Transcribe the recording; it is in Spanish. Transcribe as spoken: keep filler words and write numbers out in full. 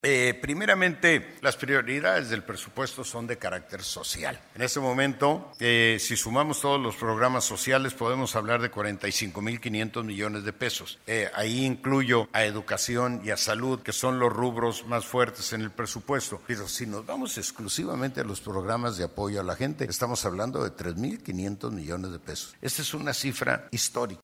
Eh, primeramente, las prioridades del presupuesto son de carácter social. En este momento, eh, si sumamos todos los programas sociales, podemos hablar de cuarenta y cinco mil quinientos millones de pesos. Eh, ahí incluyo a educación y a salud, que son los rubros más fuertes en el presupuesto. Pero si nos vamos exclusivamente a los programas de apoyo a la gente, estamos hablando de tres mil quinientos millones de pesos. Esta es una cifra histórica.